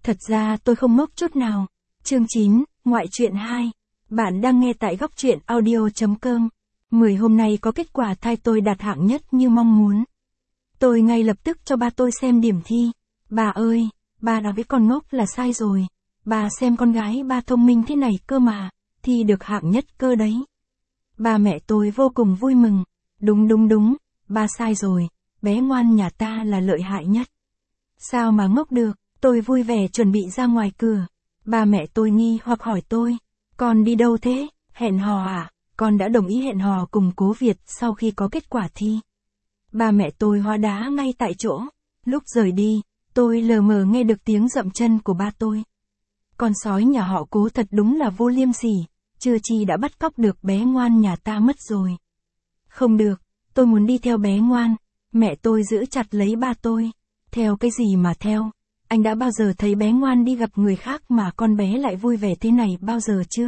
Thật ra tôi không ngốc chút nào. Chương 9, Ngoại truyện 2. Bạn đang nghe tại góc truyện audio.com. 10 hôm nay có kết quả thai tôi đạt hạng nhất như mong muốn. Tôi ngay lập tức cho ba tôi xem điểm thi. Bà ơi, bà nói với con ngốc là sai rồi. Bà xem con gái ba thông minh thế này cơ mà, thi được hạng nhất cơ đấy. Ba mẹ tôi vô cùng vui mừng. Đúng, ba sai rồi, bé ngoan nhà ta là lợi hại nhất. Sao mà ngốc được, tôi vui vẻ chuẩn bị ra ngoài cửa. Ba mẹ tôi nghi hoặc hỏi tôi, con đi đâu thế, hẹn hò à? Con đã đồng ý hẹn hò cùng Cố Việt sau khi có kết quả thi. Ba mẹ tôi hóa đá ngay tại chỗ. Lúc rời đi, tôi lờ mờ nghe được tiếng dậm chân của ba tôi. Con sói nhà họ Cố thật đúng là vô liêm sỉ, chưa chi đã bắt cóc được bé ngoan nhà ta mất rồi. Không được, tôi muốn đi theo bé ngoan. Mẹ tôi giữ chặt lấy ba tôi. Theo cái gì mà theo? Anh đã bao giờ thấy bé ngoan đi gặp người khác mà con bé lại vui vẻ thế này bao giờ chưa?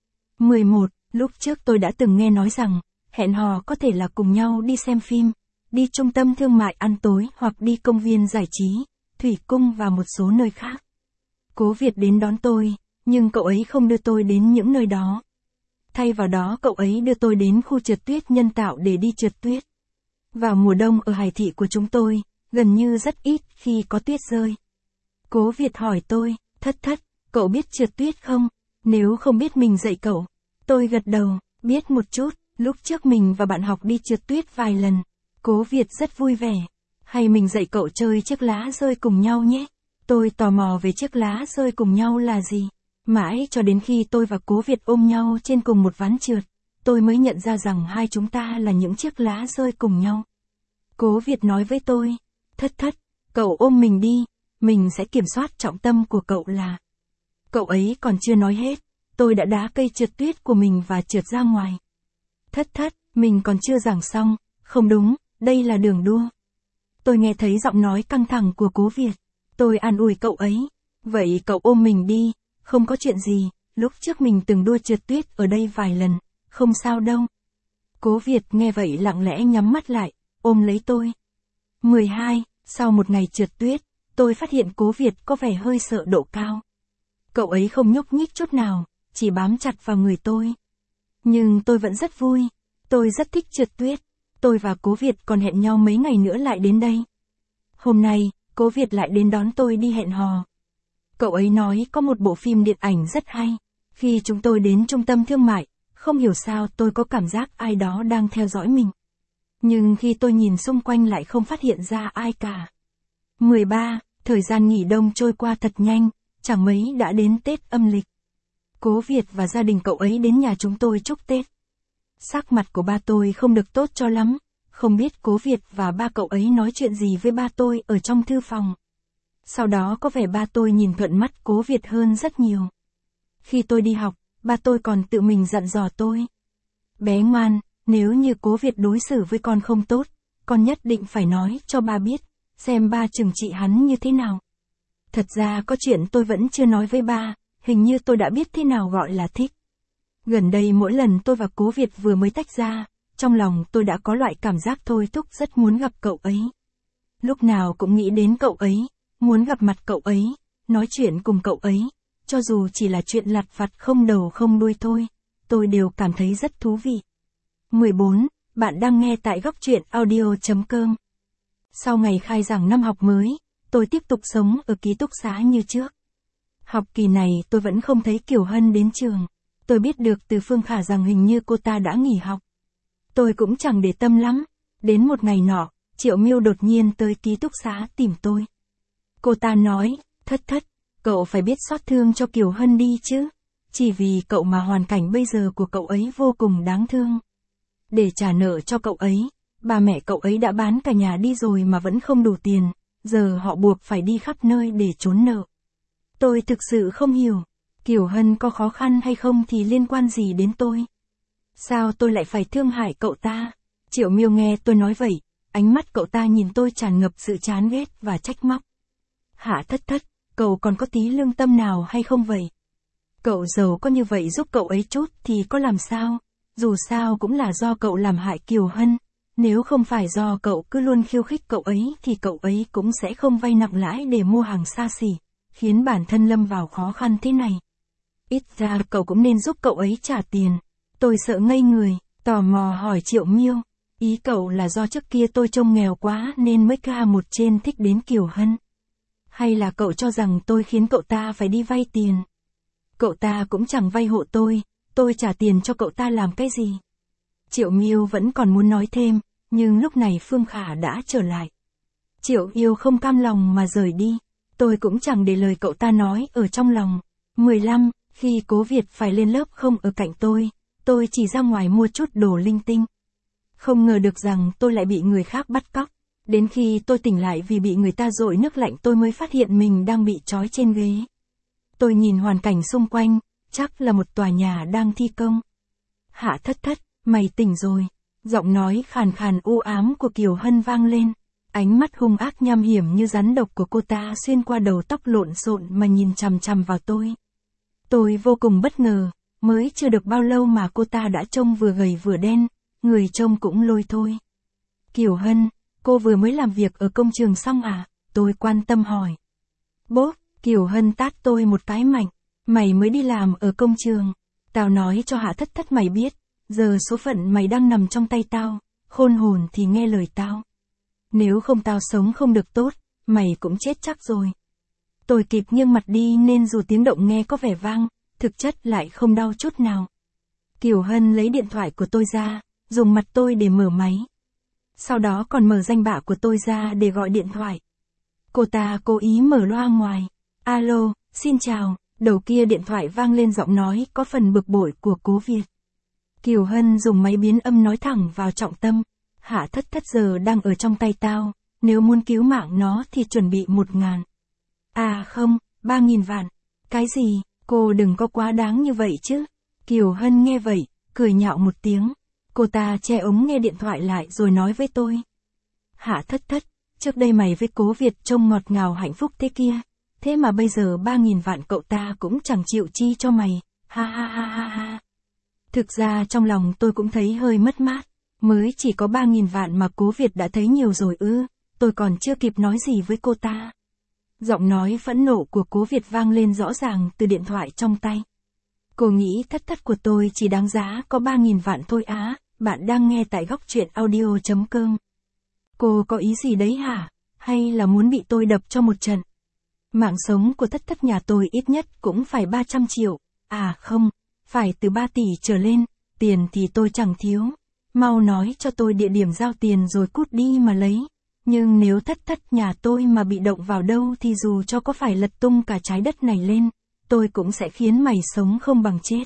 11. Lúc trước tôi đã từng nghe nói rằng, hẹn hò có thể là cùng nhau đi xem phim, đi trung tâm thương mại ăn tối hoặc đi công viên giải trí, thủy cung và một số nơi khác. Cố Việt đến đón tôi, nhưng cậu ấy không đưa tôi đến những nơi đó. Thay vào đó cậu ấy đưa tôi đến khu trượt tuyết nhân tạo để đi trượt tuyết. Vào mùa đông ở Hải Thị của chúng tôi, gần như rất ít khi có tuyết rơi. Cố Việt hỏi tôi, thất, cậu biết trượt tuyết không? Nếu không biết mình dạy cậu. Tôi gật đầu, biết một chút, lúc trước mình và bạn học đi trượt tuyết vài lần. Cố Việt rất vui vẻ. Hay mình dạy cậu chơi chiếc lá rơi cùng nhau nhé. Tôi tò mò về chiếc lá rơi cùng nhau là gì. Mãi cho đến khi tôi và Cố Việt ôm nhau trên cùng một ván trượt, tôi mới nhận ra rằng hai chúng ta là những chiếc lá rơi cùng nhau. Cố Việt nói với tôi, thất, cậu ôm mình đi, mình sẽ kiểm soát trọng tâm của cậu là. Cậu ấy còn chưa nói hết, tôi đã đá cây trượt tuyết của mình và trượt ra ngoài. Thất, mình còn chưa giảng xong, không đúng, đây là đường đua. Tôi nghe thấy giọng nói căng thẳng của Cố Việt, tôi an ủi cậu ấy, vậy cậu ôm mình đi, không có chuyện gì, lúc trước mình từng đua trượt tuyết ở đây vài lần, không sao đâu. Cố Việt nghe vậy lặng lẽ nhắm mắt lại, ôm lấy tôi. 12. Sau một ngày trượt tuyết, tôi phát hiện Cố Việt có vẻ hơi sợ độ cao. Cậu ấy không nhúc nhích chút nào, chỉ bám chặt vào người tôi. Nhưng tôi vẫn rất vui, tôi rất thích trượt tuyết. Tôi và Cố Việt còn hẹn nhau mấy ngày nữa lại đến đây. Hôm nay, Cố Việt lại đến đón tôi đi hẹn hò. Cậu ấy nói có một bộ phim điện ảnh rất hay. Khi chúng tôi đến trung tâm thương mại, không hiểu sao tôi có cảm giác ai đó đang theo dõi mình. Nhưng khi tôi nhìn xung quanh lại không phát hiện ra ai cả. 13. Thời gian nghỉ đông trôi qua thật nhanh, chẳng mấy đã đến Tết âm lịch. Cố Việt và gia đình cậu ấy đến nhà chúng tôi chúc Tết. Sắc mặt của ba tôi không được tốt cho lắm, không biết Cố Việt và ba cậu ấy nói chuyện gì với ba tôi ở trong thư phòng. Sau đó có vẻ ba tôi nhìn thuận mắt Cố Việt hơn rất nhiều. Khi tôi đi học, ba tôi còn tự mình dặn dò tôi. Bé ngoan, nếu như Cố Việt đối xử với con không tốt, con nhất định phải nói cho ba biết, xem ba trừng trị hắn như thế nào. Thật ra có chuyện tôi vẫn chưa nói với ba, hình như tôi đã biết thế nào gọi là thích. Gần đây mỗi lần tôi và Cố Việt vừa mới tách ra, trong lòng tôi đã có loại cảm giác thôi thúc rất muốn gặp cậu ấy. Lúc nào cũng nghĩ đến cậu ấy, muốn gặp mặt cậu ấy, nói chuyện cùng cậu ấy, cho dù chỉ là chuyện lặt vặt không đầu không đuôi thôi, tôi đều cảm thấy rất thú vị. 14. Bạn đang nghe tại góc truyện audio.com. Sau ngày khai giảng năm học mới, tôi tiếp tục sống ở ký túc xá như trước. Học kỳ này tôi vẫn không thấy Kiều Hân đến trường. Tôi biết được từ Phương Khả rằng hình như cô ta đã nghỉ học. Tôi cũng chẳng để tâm lắm. Đến một ngày nọ, Triệu Miêu đột nhiên tới ký túc xá tìm tôi. Cô ta nói, thất, cậu phải biết xót thương cho Kiều Hân đi chứ. Chỉ vì cậu mà hoàn cảnh bây giờ của cậu ấy vô cùng đáng thương. Để trả nợ cho cậu ấy, ba mẹ cậu ấy đã bán cả nhà đi rồi mà vẫn không đủ tiền. Giờ họ buộc phải đi khắp nơi để trốn nợ. Tôi thực sự không hiểu. Kiều Hân có khó khăn hay không thì liên quan gì đến tôi? Sao tôi lại phải thương hại cậu ta? Triệu Miêu nghe tôi nói vậy, ánh mắt cậu ta nhìn tôi tràn ngập sự chán ghét và trách móc. Hạ thất, cậu còn có tí lương tâm nào hay không vậy? Cậu giàu có như vậy giúp cậu ấy chút thì có làm sao? Dù sao cũng là do cậu làm hại Kiều Hân. Nếu không phải do cậu cứ luôn khiêu khích cậu ấy thì cậu ấy cũng sẽ không vay nặng lãi để mua hàng xa xỉ. khiến bản thân lâm vào khó khăn thế này. Ít ra cậu cũng nên giúp cậu ấy trả tiền. Tôi sợ ngây người, tò mò hỏi Triệu Miêu, ý cậu là do trước kia tôi trông nghèo quá nên mới ca một trên thích đến Kiều Hân? Hay là cậu cho rằng tôi khiến cậu ta phải đi vay tiền? Cậu ta cũng chẳng vay hộ tôi trả tiền cho cậu ta làm cái gì? Triệu Miêu vẫn còn muốn nói thêm, nhưng lúc này Phương Khả đã trở lại. Triệu Yêu không cam lòng mà rời đi, tôi cũng chẳng để lời cậu ta nói ở trong lòng. 15, khi Cố Việt phải lên lớp không ở cạnh tôi chỉ ra ngoài mua chút đồ linh tinh. Không ngờ được rằng tôi lại bị người khác bắt cóc. Đến khi tôi tỉnh lại vì bị người ta dội nước lạnh tôi mới phát hiện mình đang bị trói trên ghế. Tôi nhìn hoàn cảnh xung quanh, chắc là một tòa nhà đang thi công. Hạ Thất Thất, mày tỉnh rồi. Giọng nói khàn khàn u ám của Kiều Hân vang lên. Ánh mắt hung ác nham hiểm như rắn độc của cô ta xuyên qua đầu tóc lộn xộn mà nhìn chằm chằm vào tôi. Tôi vô cùng bất ngờ, mới chưa được bao lâu mà cô ta đã trông vừa gầy vừa đen, người trông cũng lôi thôi. Kiều Hân, cô vừa mới làm việc ở công trường xong à? Tôi quan tâm hỏi. Bốp, Kiều Hân tát tôi một cái mạnh. Mày mới đi làm ở công trường. Tao nói cho Hạ Thất Thất mày biết, giờ số phận mày đang nằm trong tay tao, khôn hồn thì nghe lời tao. Nếu không tao sống không được tốt, mày cũng chết chắc rồi. Tôi kịp nghiêng mặt đi nên dù tiếng động nghe có vẻ vang, thực chất lại không đau chút nào. Kiều Hân lấy điện thoại của tôi ra, dùng mặt tôi để mở máy. Sau đó còn mở danh bạ của tôi ra để gọi điện thoại. Cô ta cố ý mở loa ngoài. Alo, xin chào, đầu kia điện thoại vang lên giọng nói có phần bực bội của Cố Việt. Kiều Hân dùng máy biến âm nói thẳng vào trọng tâm. Hạ Thất Thất giờ đang ở trong tay tao, nếu muốn cứu mạng nó thì chuẩn bị 1.000. À không, 3.000 vạn. Cái gì, cô đừng có quá đáng như vậy chứ. Kiều Hân nghe vậy, cười nhạo một tiếng. Cô ta che ống nghe điện thoại lại rồi nói với tôi. Hạ Thất Thất, trước đây mày với Cố Việt trông ngọt ngào hạnh phúc thế kia. Thế mà bây giờ 3.000 vạn cậu ta cũng chẳng chịu chi cho mày. Ha ha ha ha ha. Thực ra trong lòng tôi cũng thấy hơi mất mát. Mới chỉ có 3.000 vạn mà Cố Việt đã thấy nhiều rồi ư. Tôi còn chưa kịp nói gì với cô ta. Giọng nói phẫn nộ của Cố Việt vang lên rõ ràng từ điện thoại trong tay. Cô nghĩ Thất Thất của tôi chỉ đáng giá có 3.000 vạn thôi á. Bạn đang nghe tại Góc Truyện Audio.com. Cô có ý gì đấy hả? Hay là muốn bị tôi đập cho một trận? Mạng sống của Thất Thất nhà tôi ít nhất cũng phải 300 triệu. À không, phải từ 3 tỷ trở lên. Tiền thì tôi chẳng thiếu. Mau nói cho tôi địa điểm giao tiền rồi cút đi mà lấy. Nhưng nếu Thất Thất nhà tôi mà bị động vào đâu thì dù cho có phải lật tung cả trái đất này lên, tôi cũng sẽ khiến mày sống không bằng chết.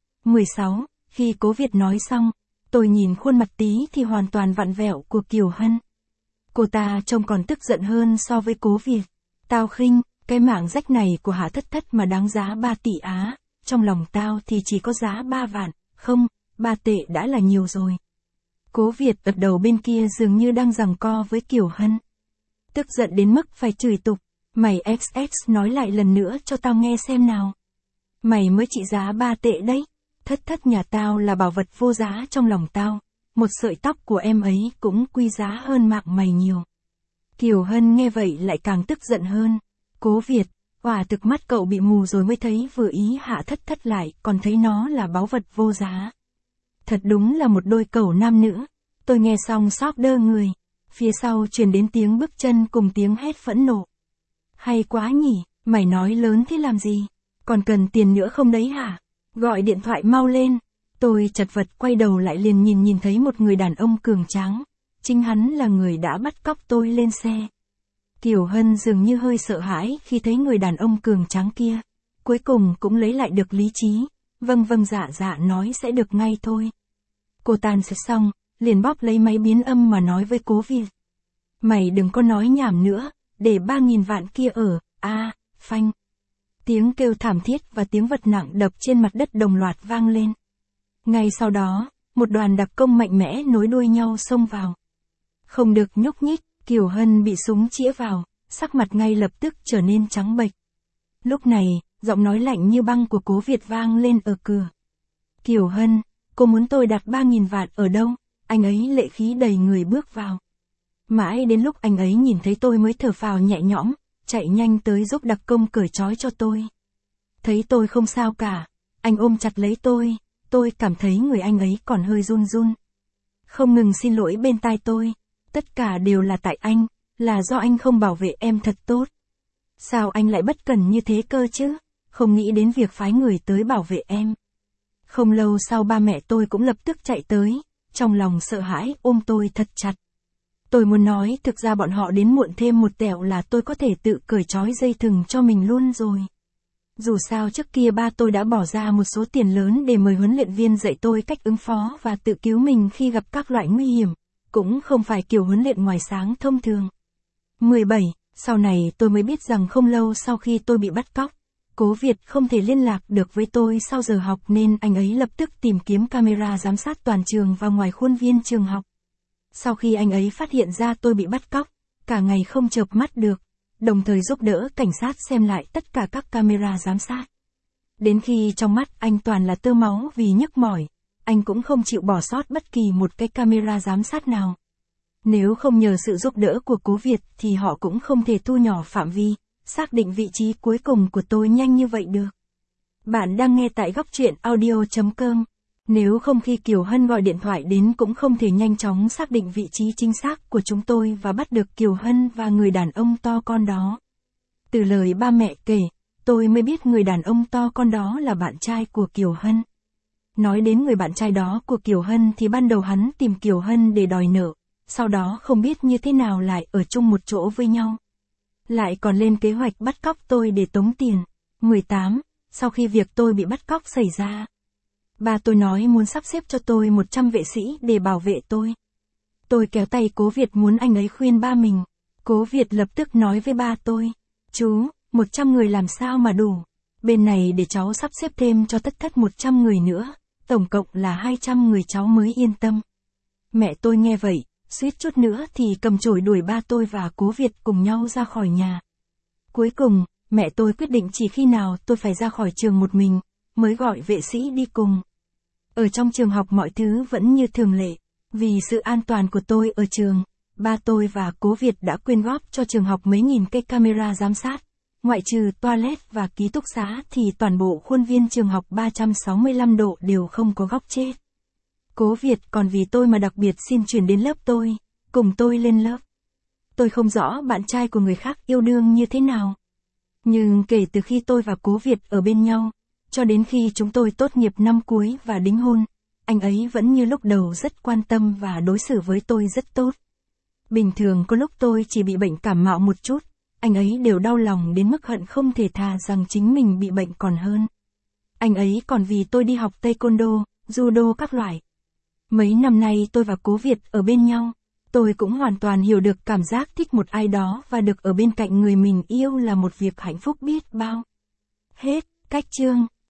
16. Khi Cố Việt nói xong, tôi nhìn khuôn mặt tí thì hoàn toàn vặn vẹo của Kiều Hân. Cô ta trông còn tức giận hơn so với Cố Việt. Tao khinh, cái mạng rách này của Hạ Thất Thất mà đáng giá 3 tỷ á, trong lòng tao thì chỉ có giá 3 vạn, không, 3 tệ đã là nhiều rồi. Cố Việt ở đầu bên kia dường như đang giằng co với Kiều Hân. Tức giận đến mức phải chửi tục. Mày XX nói lại lần nữa cho tao nghe xem nào. Mày mới trị giá 3 tệ đấy. Thất Thất nhà tao là bảo vật vô giá trong lòng tao. Một sợi tóc của em ấy cũng quý giá hơn mạng mày nhiều. Kiều Hân nghe vậy lại càng tức giận hơn. Cố Việt, quả thực mắt cậu bị mù rồi mới thấy vừa ý hạ Thất Thất lại còn thấy nó là báu vật vô giá. Thật đúng là một đôi cẩu nam nữ. Tôi nghe xong sốc đơ người. Phía sau truyền đến tiếng bước chân cùng tiếng hét phẫn nộ. Hay quá nhỉ, mày nói lớn thế làm gì? Còn cần tiền nữa không đấy hả? Gọi điện thoại mau lên. Tôi chật vật quay đầu lại liền nhìn thấy một người đàn ông cường tráng. Chính hắn là người đã bắt cóc tôi lên xe. Kiều Hân dường như hơi sợ hãi khi thấy người đàn ông cường tráng kia. Cuối cùng cũng lấy lại được lý trí. Vâng dạ nói sẽ được ngay thôi. Cô tan sẽ xong, liền bóp lấy máy biến âm mà nói với Cố Việt. Mày đừng có nói nhảm nữa, để 3.000 vạn kia ở, phanh. Tiếng kêu thảm thiết và tiếng vật nặng đập trên mặt đất đồng loạt vang lên. Ngay sau đó, một đoàn đặc công mạnh mẽ nối đuôi nhau xông vào. Không được nhúc nhích, Kiều Hân bị súng chĩa vào, sắc mặt ngay lập tức trở nên trắng bệch. Lúc này, giọng nói lạnh như băng của Cố Việt vang lên ở cửa. Kiều Hân, cô muốn tôi đặt 3.000 vạn ở đâu? Anh ấy lệ khí đầy người bước vào. Mãi đến lúc anh ấy nhìn thấy tôi mới thở phào nhẹ nhõm, chạy nhanh tới giúp đặc công cởi trói cho tôi. Thấy tôi không sao cả, anh ôm chặt lấy tôi cảm thấy người anh ấy còn hơi run run. Không ngừng xin lỗi bên tai tôi, tất cả đều là tại anh, là do anh không bảo vệ em thật tốt. Sao anh lại bất cẩn như thế cơ chứ, không nghĩ đến việc phái người tới bảo vệ em. Không lâu sau ba mẹ tôi cũng lập tức chạy tới, trong lòng sợ hãi ôm tôi thật chặt. Tôi muốn nói thực ra bọn họ đến muộn thêm một tẹo là tôi có thể tự cởi trói dây thừng cho mình luôn rồi. Dù sao trước kia ba tôi đã bỏ ra một số tiền lớn để mời huấn luyện viên dạy tôi cách ứng phó và tự cứu mình khi gặp các loại nguy hiểm, cũng không phải kiểu huấn luyện ngoài sáng thông thường. 17. Sau này tôi mới biết rằng không lâu sau khi tôi bị bắt cóc, Cố Việt không thể liên lạc được với tôi sau giờ học nên anh ấy lập tức tìm kiếm camera giám sát toàn trường và ngoài khuôn viên trường học. Sau khi anh ấy phát hiện ra tôi bị bắt cóc, cả ngày không chợp mắt được, đồng thời giúp đỡ cảnh sát xem lại tất cả các camera giám sát. Đến khi trong mắt anh toàn là tơ máu vì nhức mỏi, anh cũng không chịu bỏ sót bất kỳ một cái camera giám sát nào. Nếu không nhờ sự giúp đỡ của Cố Việt thì họ cũng không thể thu nhỏ phạm vi, xác định vị trí cuối cùng của tôi nhanh như vậy được. Bạn đang nghe tại Góc Truyện Audio.com. Nếu không khi Kiều Hân gọi điện thoại đến cũng không thể nhanh chóng xác định vị trí chính xác của chúng tôi và bắt được Kiều Hân và người đàn ông to con đó. Từ lời ba mẹ kể, tôi mới biết người đàn ông to con đó là bạn trai của Kiều Hân. Nói đến người bạn trai đó của Kiều Hân thì ban đầu hắn tìm Kiều Hân để đòi nợ, sau đó không biết như thế nào lại ở chung một chỗ với nhau. Lại còn lên kế hoạch bắt cóc tôi để tống tiền. 18. Sau khi việc tôi bị bắt cóc xảy ra, ba tôi nói muốn sắp xếp cho tôi 100 vệ sĩ để bảo vệ tôi. Tôi kéo tay Cố Việt muốn anh ấy khuyên ba mình. Cố Việt lập tức nói với ba tôi, chú, 100 người làm sao mà đủ. Bên này để cháu sắp xếp thêm cho tất 100 người nữa, tổng cộng là 200 người cháu mới yên tâm. Mẹ tôi nghe vậy, suýt chút nữa thì cầm chổi đuổi ba tôi và Cố Việt cùng nhau ra khỏi nhà. Cuối cùng, mẹ tôi quyết định chỉ khi nào tôi phải ra khỏi trường một mình, mới gọi vệ sĩ đi cùng. Ở trong trường học mọi thứ vẫn như thường lệ, vì sự an toàn của tôi ở trường, ba tôi và Cố Việt đã quyên góp cho trường học mấy nghìn cây camera giám sát. Ngoại trừ toilet và ký túc xá thì toàn bộ khuôn viên trường học 365 độ đều không có góc chết. Cố Việt còn vì tôi mà đặc biệt xin chuyển đến lớp tôi, cùng tôi lên lớp. Tôi không rõ bạn trai của người khác yêu đương như thế nào. Nhưng kể từ khi tôi và Cố Việt ở bên nhau, cho đến khi chúng tôi tốt nghiệp năm cuối và đính hôn, anh ấy vẫn như lúc đầu rất quan tâm và đối xử với tôi rất tốt. Bình thường có lúc tôi chỉ bị bệnh cảm mạo một chút, anh ấy đều đau lòng đến mức hận không thể thà rằng chính mình bị bệnh còn hơn. Anh ấy còn vì tôi đi học taekwondo, judo các loại. Mấy năm nay tôi và Cố Việt ở bên nhau, tôi cũng hoàn toàn hiểu được cảm giác thích một ai đó và được ở bên cạnh người mình yêu là một việc hạnh phúc biết bao. Hết, cách chương.